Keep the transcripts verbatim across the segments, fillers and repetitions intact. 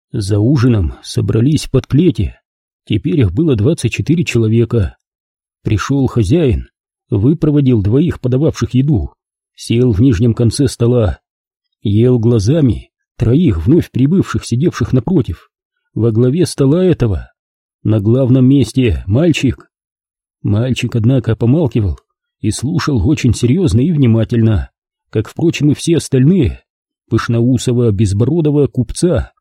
За ужином собрались в подклете. Теперь их было двадцать четыре человека. Пришел хозяин, выпроводил двоих подававших еду, сел в нижнем конце стола, ел глазами троих вновь прибывших, сидевших напротив, во главе стола этого. На главном месте мальчик. Мальчик, однако, помалкивал и слушал очень серьезно и внимательно, как, впрочем, и все остальные, пышноусого безбородого купца.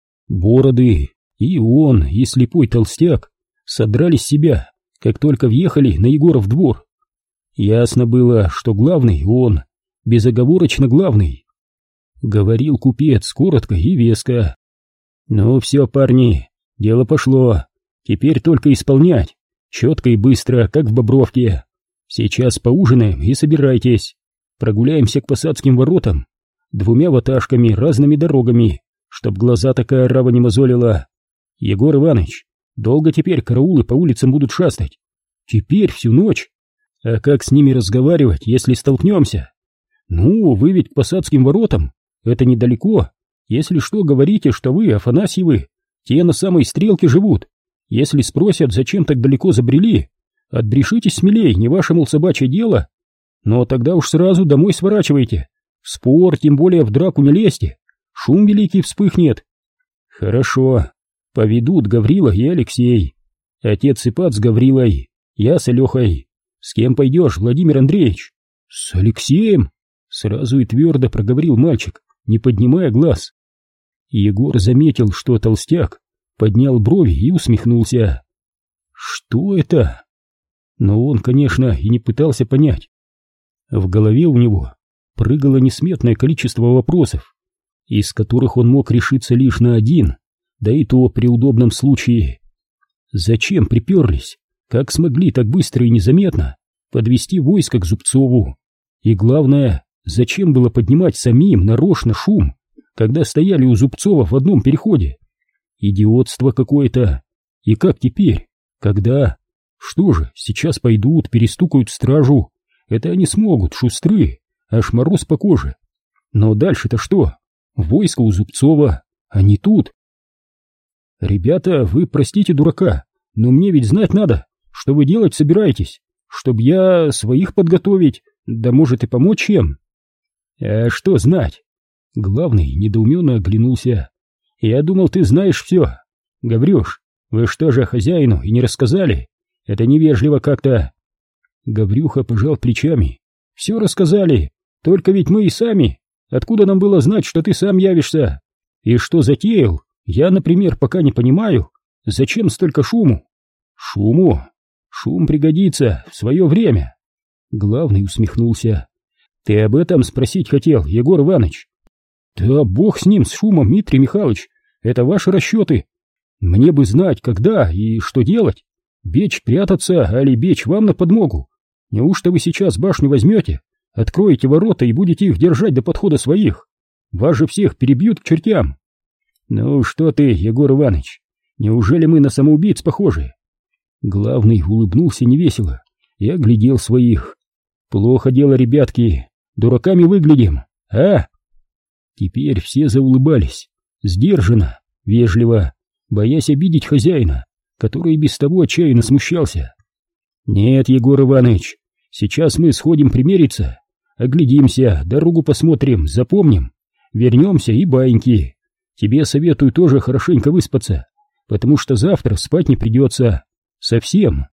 Бороды и он, и слепой толстяк содрали с себя, как только въехали на Егоров двор. Ясно было, что главный он, безоговорочно главный. Говорил купец коротко и веско. «Ну все, парни, дело пошло. Теперь только исполнять. Четко и быстро, как в Бобровке. Сейчас поужинаем и собирайтесь. Прогуляемся к Посадским воротам двумя ваташками разными дорогами, чтоб глаза такая рава не мозолила. Егор Иванович, долго теперь караулы по улицам будут шастать? Теперь всю ночь. А как с ними разговаривать, если столкнемся? Ну, вы ведь к Посадским воротам, это недалеко. Если что, говорите, что вы, Афанасьевы, те на самой стрелке живут. Если спросят, зачем так далеко забрели, отбрешитесь смелей, не ваше, мол, собачье дело. Но тогда уж сразу домой сворачивайте. В спор, тем более в драку не лезьте. Шум великий вспыхнет. Хорошо. Поведут Гаврила и Алексей. Отец Ипат с Гаврилой, я с Алехой. С кем пойдешь, Владимир Андреевич? С Алексеем? Сразу и твердо проговорил мальчик, не поднимая глаз. Егор заметил, что толстяк поднял брови и усмехнулся. Что это? Но он, конечно, и не пытался понять. В голове у него прыгало несметное количество вопросов, из которых он мог решиться лишь на один, да и то при удобном случае. Зачем приперлись? Как смогли так быстро и незаметно подвести войско к Зубцову? И главное, зачем было поднимать самим нарочно шум, когда стояли у Зубцова в одном переходе? Идиотство какое-то. И как теперь? Когда? Что же, сейчас пойдут, перестукают стражу. Это они смогут, шустры, аж мороз по коже. Но дальше-то что? Войско у Зубцова, а не тут. Ребята, вы простите дурака, но мне ведь знать надо, что вы делать собираетесь, чтобы я своих подготовить, да может и помочь чем. А что знать? Главный недоуменно оглянулся. Я думал, ты знаешь все. Гаврюш, вы что же хозяину и не рассказали? Это невежливо как-то. Гаврюха пожал плечами. Все рассказали, только ведь мы и сами. Откуда нам было знать, что ты сам явишься? И что затеял? Я, например, пока не понимаю, зачем столько шуму? Шуму? Шум пригодится в свое время. Главный усмехнулся. Ты об этом спросить хотел, Егор Иванович? Да бог с ним, с шумом, Дмитрий Михайлович. Это ваши расчеты. Мне бы знать, когда и что делать. Бечь прятаться, али бечь вам на подмогу. Неужто вы сейчас башню возьмете, откроете ворота и будете их держать до подхода своих? Вас же всех перебьют к чертям. Ну что ты, Егор Иванович, неужели мы на самоубийц похожи? Главный улыбнулся невесело и оглядел своих. Плохо дело, ребятки, дураками выглядим, а? Теперь все заулыбались, сдержанно, вежливо, боясь обидеть хозяина, который без того отчаянно смущался. Нет, Егор Иванович, сейчас мы сходим примериться, оглядимся, дорогу посмотрим, запомним, вернемся и баиньки. Тебе советую тоже хорошенько выспаться, потому что завтра спать не придется. Совсем.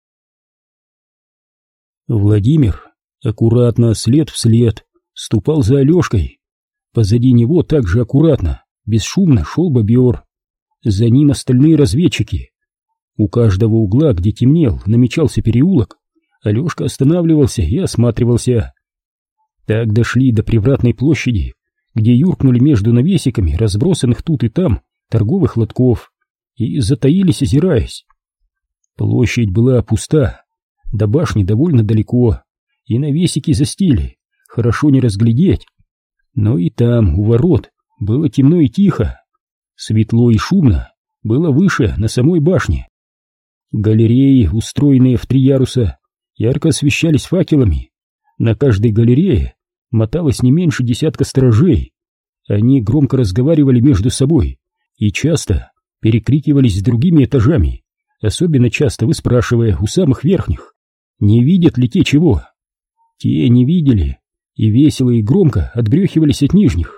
Владимир аккуратно, след в след, ступал за Алешкой. Позади него также аккуратно, бесшумно шел бобер. За ним остальные разведчики. У каждого угла, где темнел, намечался переулок, Алешка останавливался и осматривался. Так дошли до Привратной площади, где юркнули между навесиками, разбросанных тут и там, торговых лотков, и затаились, озираясь. Площадь была пуста, до башни довольно далеко, и навесики застили, хорошо не разглядеть. Но и там, у ворот, было темно и тихо, светло и шумно было выше, на самой башне. Галереи, устроенные в три яруса, ярко освещались факелами. На каждой галерее моталось не меньше десятка сторожей. Они громко разговаривали между собой, и часто перекрикивались с другими этажами, особенно часто выспрашивая у самых верхних, не видят ли те чего. Те не видели и весело и громко отбрехивались от нижних.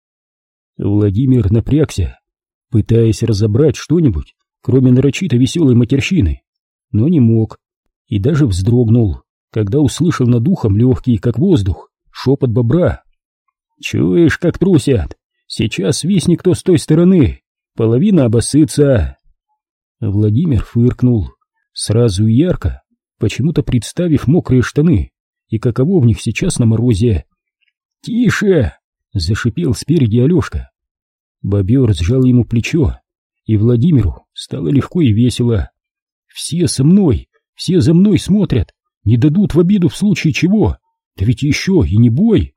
Владимир напрягся, пытаясь разобрать что-нибудь, кроме нарочито веселой матерщины, но не мог, и даже вздрогнул, когда услышал над ухом легкий, как воздух, шепот бобра. «Чуешь, как трусят? Сейчас свистни кто с той стороны, половина обоссытся!» Владимир фыркнул, сразу и ярко, почему-то представив мокрые штаны, и каково в них сейчас на морозе. «Тише!» — зашипел спереди Алешка. Бобер сжал ему плечо, и Владимиру стало легко и весело. «Все со мной, все за мной смотрят, не дадут в обиду в случае чего, да ведь еще и не бой!»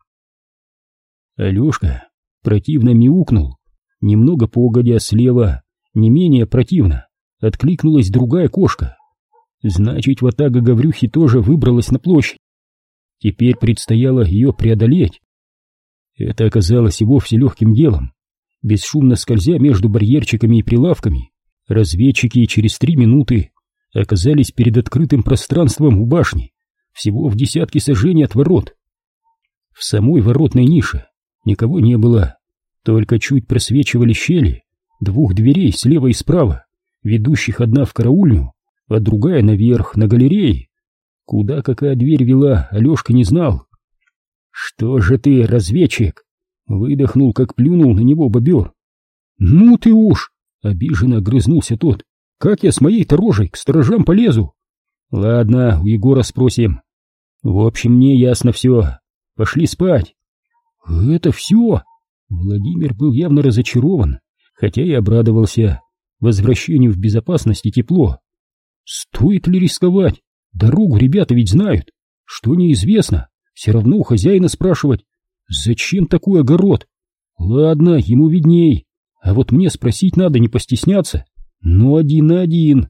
Алешка противно мяукнул, немного погодя слева, не менее противно, откликнулась другая кошка. Значит, ватага Гаврюхи тоже выбралась на площадь. Теперь предстояло ее преодолеть. Это оказалось и вовсе легким делом. Бесшумно скользя между барьерчиками и прилавками, разведчики через три минуты оказались перед открытым пространством у башни, всего в десятке саженей от ворот. В самой воротной нише никого не было, только чуть просвечивали щели двух дверей слева и справа, ведущих одна в караульню, а другая наверх, на галерее. Куда какая дверь вела, Алешка не знал. «Что же ты, разведчик?» — выдохнул, как плюнул на него бобер. «Ну ты уж!» — обиженно огрызнулся тот. «Как я с моей-то рожей к сторожам полезу?» «Ладно, у Егора спросим. В общем, мне ясно все. Пошли спать». «Это все?» Владимир был явно разочарован, хотя и обрадовался возвращению в безопасность и тепло. «Стоит ли рисковать? Дорогу ребята ведь знают. Что неизвестно, все равно у хозяина спрашивать. Зачем такой огород? Ладно, ему видней, а вот мне спросить надо, не постесняться. Но один на один».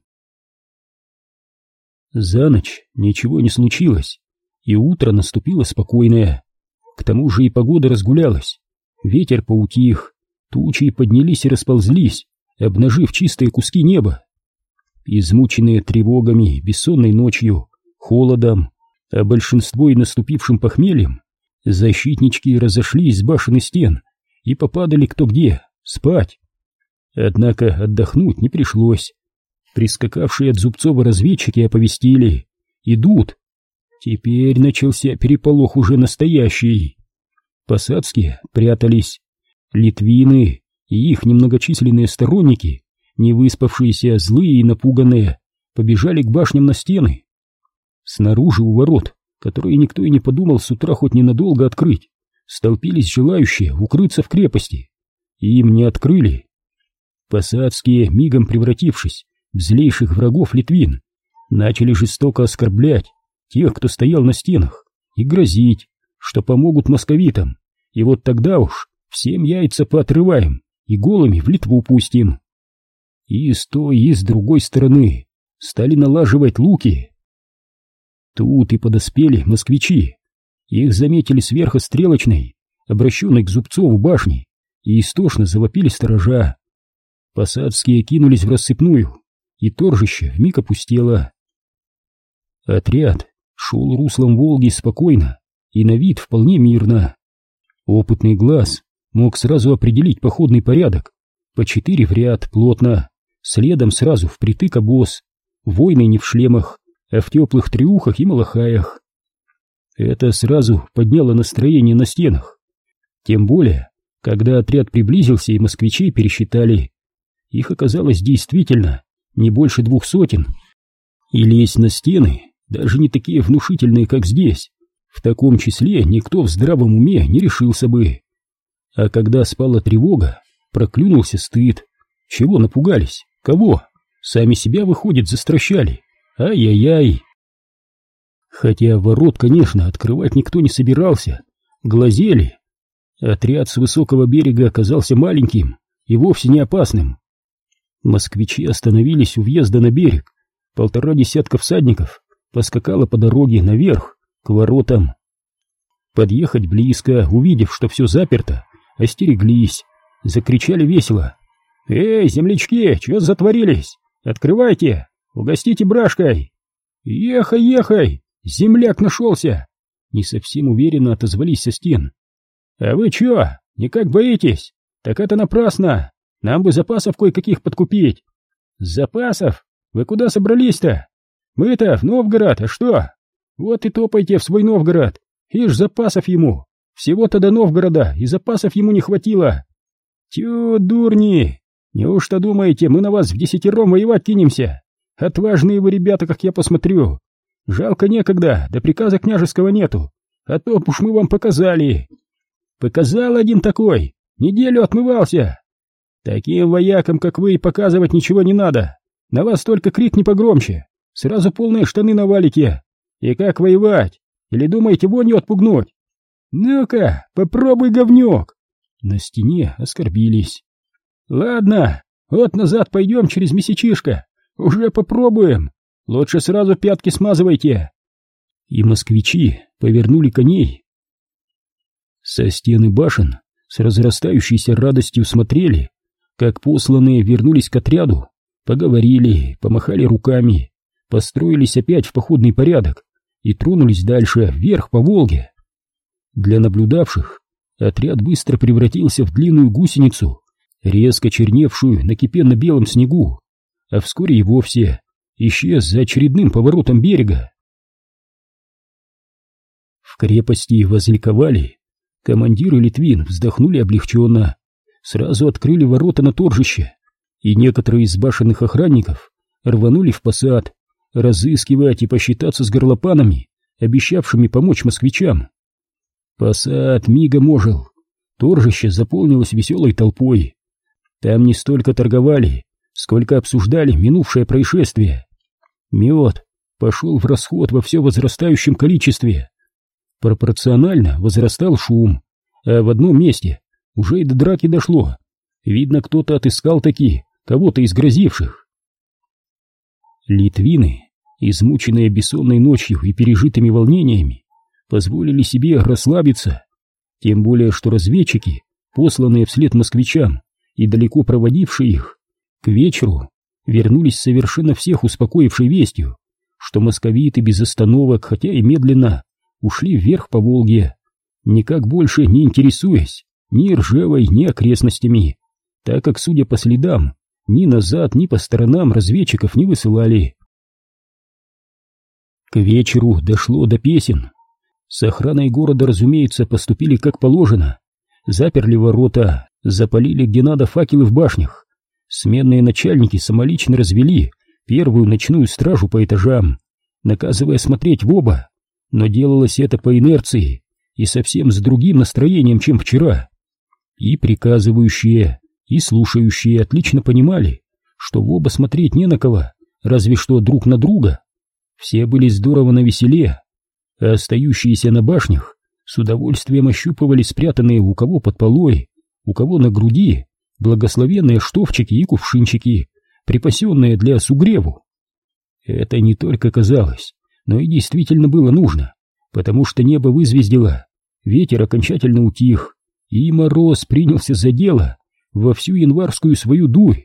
За ночь ничего не случилось, и утро наступило спокойное. К тому же и погода разгулялась. Ветер поутих, тучи поднялись и расползлись, обнажив чистые куски неба. Измученные тревогами, бессонной ночью, холодом, а большинство и наступившим похмельем, защитнички разошлись с башен и стен и попадали кто где, спать. Однако отдохнуть не пришлось. Прискакавшие от Зубцова разведчики оповестили: идут. Теперь начался переполох уже настоящий. Посадские прятались. Литвины и их немногочисленные сторонники, не выспавшиеся, злые и напуганные, побежали к башням на стены. Снаружи у ворот, которые никто и не подумал с утра хоть ненадолго открыть, столпились желающие укрыться в крепости. Им не открыли. Посадские, мигом превратившись в злейших врагов литвин, начали жестоко оскорблять тех, кто стоял на стенах, и грозить, что помогут московитам, и вот тогда уж всем яйца поотрываем и голыми в Литву пустим. И с той, и с другой стороны стали налаживать луки. Тут и подоспели москвичи. Их заметили сверхострелочной, обращенной к Зубцову башни, и истошно завопили сторожа. Посадские кинулись в рассыпную, и торжище вмиг опустело. Отряд шел руслом Волги спокойно и на вид вполне мирно. Опытный глаз мог сразу определить походный порядок. По четыре в ряд, плотно, следом сразу впритык обоз, воины не в шлемах, а в теплых трюхах и малахаях. Это сразу подняло настроение на стенах. Тем более, когда отряд приблизился и москвичей пересчитали. Их оказалось действительно не больше двух сотен. И лезть на стены, даже не такие внушительные, как здесь, в таком числе никто в здравом уме не решился бы. А когда спала тревога, проклюнулся стыд. Чего напугались? Кого? Сами себя, выходит, застращали. Ай-яй-яй. Хотя ворот, конечно, открывать никто не собирался. Глазели. Отряд с высокого берега оказался маленьким и вовсе не опасным. Москвичи остановились у въезда на берег. Полтора десятка всадников поскакало по дороге наверх, к воротам. Подъехать близко, увидев, что все заперто, остереглись, закричали весело: «Эй, землячки, чё затворились? Открывайте, угостите брашкой!» «Ехай, ехай! Земляк нашелся!» Не совсем уверенно отозвались со стен. «А вы чё, никак боитесь? Так это напрасно! Нам бы запасов кое-каких подкупить!» «Запасов? Вы куда собрались-то? Мы-то в Новгород, а что? Вот и топайте в свой Новгород, ишь запасов ему! Всего-то до Новгорода и запасов ему не хватило!» «Тю, дурни! Неужто думаете, мы на вас в десятером воевать кинемся? Отважные вы ребята, как я посмотрю! Жалко некогда, да приказа княжеского нету, а то б уж мы вам показали!» «Показал один такой, неделю отмывался!» «Таким воякам, как вы, и показывать ничего не надо, на вас только крик не погромче, сразу полные штаны навалите! И как воевать? Или думаете вонью отпугнуть? Ну-ка, попробуй, говнюк!» На стене оскорбились. «Ладно, вот назад пойдем через месячишко, уже попробуем. Лучше сразу пятки смазывайте». И москвичи повернули коней. Со стены башен с разрастающейся радостью смотрели, как посланные вернулись к отряду, поговорили, помахали руками, построились опять в походный порядок и тронулись дальше, вверх по Волге. Для наблюдавших отряд быстро превратился в длинную гусеницу, резко черневшую на кипенно-белом снегу, а вскоре и вовсе исчез за очередным поворотом берега. В крепости возликовали, командир и Литвин вздохнули облегченно, сразу открыли ворота на торжище, и некоторые из башенных охранников рванули в посад, разыскивать и посчитаться с горлопанами, обещавшими помочь москвичам. Посад мигом ожил, торжище заполнилось веселой толпой. Там не столько торговали, сколько обсуждали минувшее происшествие. Мед пошел в расход во все возрастающем количестве. Пропорционально возрастал шум, а в одном месте уже и до драки дошло. Видно, кто-то отыскал таки кого-то из грозивших. Литвины, измученные бессонной ночью и пережитыми волнениями, позволили себе расслабиться, тем более что разведчики, посланные вслед москвичам и далеко проводившие их, к вечеру вернулись совершенно всех успокоившей вестью, что московиты без остановок, хотя и медленно, ушли вверх по Волге, никак больше не интересуясь ни Ржевой, ни окрестностями, так как, судя по следам, ни назад, ни по сторонам разведчиков не высылали. К вечеру дошло до песен. С охраной города, разумеется, поступили как положено. Заперли ворота, запалили где надо факелы в башнях. Сменные начальники самолично развели первую ночную стражу по этажам, наказывая смотреть в оба, но делалось это по инерции и совсем с другим настроением, чем вчера. И приказывающие, и слушающие отлично понимали, что в оба смотреть не на кого, разве что друг на друга. Все были здорово навеселе, а остающиеся на башнях с удовольствием ощупывали спрятанные у кого под полой, у кого на груди благословенные штофчики и кувшинчики, припасенные для сугреву. Это не только казалось, но и действительно было нужно, потому что небо вызвездило, ветер окончательно утих, и мороз принялся за дело во всю январскую свою дурь.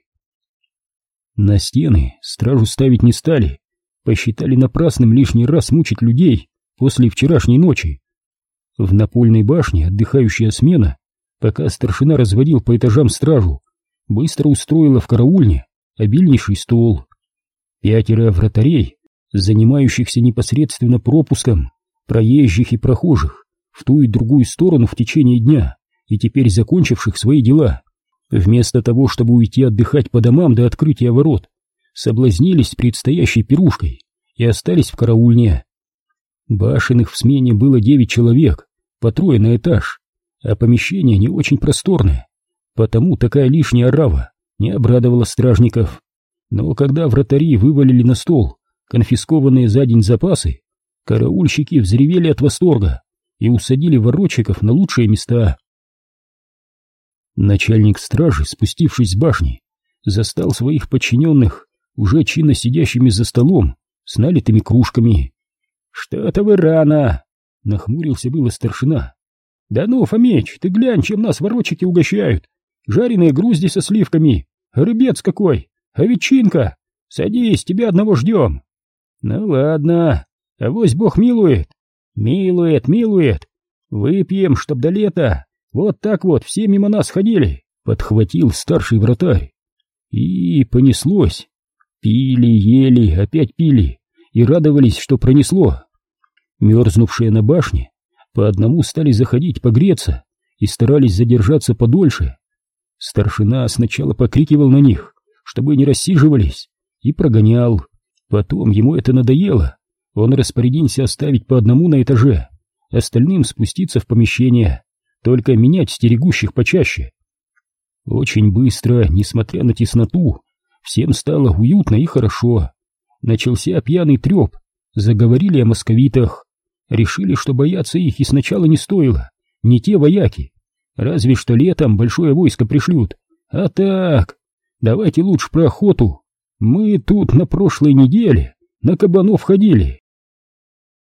На стены стражу ставить не стали, посчитали напрасным лишний раз мучить людей после вчерашней ночи. В напольной башне отдыхающая смена, пока старшина разводил по этажам стражу, быстро устроила в караульне обильнейший стол. Пятеро вратарей, занимающихся непосредственно пропуском проезжих и прохожих в ту и другую сторону в течение дня и теперь закончивших свои дела, вместо того, чтобы уйти отдыхать по домам до открытия ворот, соблазнились предстоящей пирушкой и остались в караульне. Башенных в смене было девять человек, по трое на этаж, а помещение не очень просторное, потому такая лишняя орава не обрадовала стражников. Но когда вратари вывалили на стол конфискованные за день запасы, караульщики взревели от восторга и усадили воротчиков на лучшие места. Начальник стражи, спустившись с башни, застал своих подчиненных уже чинно сидящими за столом с налитыми кружками. «Что-то вы рано!» — нахмурился было старшина. «Да ну, Фомич, ты глянь, чем нас воротчики угощают! Жареные грузди со сливками, Рыбец какой! А ветчинка! Садись, тебя одного ждем!» «Ну ладно, авось Бог милует!» «Милует, милует! Выпьем, чтоб до лета! Вот так вот все мимо нас ходили!» Подхватил старший вратарь. И понеслось. Пили, ели, опять пили и радовались, что пронесло. Мерзнувшие на башне по одному стали заходить погреться и старались задержаться подольше. Старшина сначала покрикивал на них, чтобы не рассиживались, и прогонял. Потом ему это надоело. Он распорядился оставить по одному на этаже, остальным спуститься в помещение, только менять стерегущих почаще. Очень быстро, несмотря на тесноту, всем стало уютно и хорошо. Начался пьяный треп, заговорили о московитах, решили, что бояться их и сначала не стоило, не те вояки, разве что летом большое войско пришлют. А так, давайте лучше про охоту. Мы тут на прошлой неделе на кабанов ходили.